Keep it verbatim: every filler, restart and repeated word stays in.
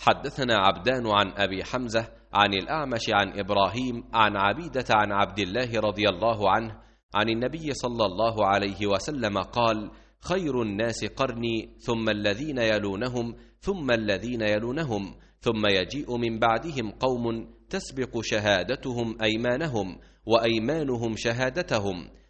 حدثنا عبدان عن أبي حمزة عن الأعمش عن إبراهيم عن عبيدة عن عبد الله رضي الله عنه عن النبي صلى الله عليه وسلم قال: خير الناس قرني، ثم الذين يلونهم، ثم الذين يلونهم، ثم يجيء من بعدهم قوم تسبق شهادتهم أيمانهم، وأيمانهم شهادتهم،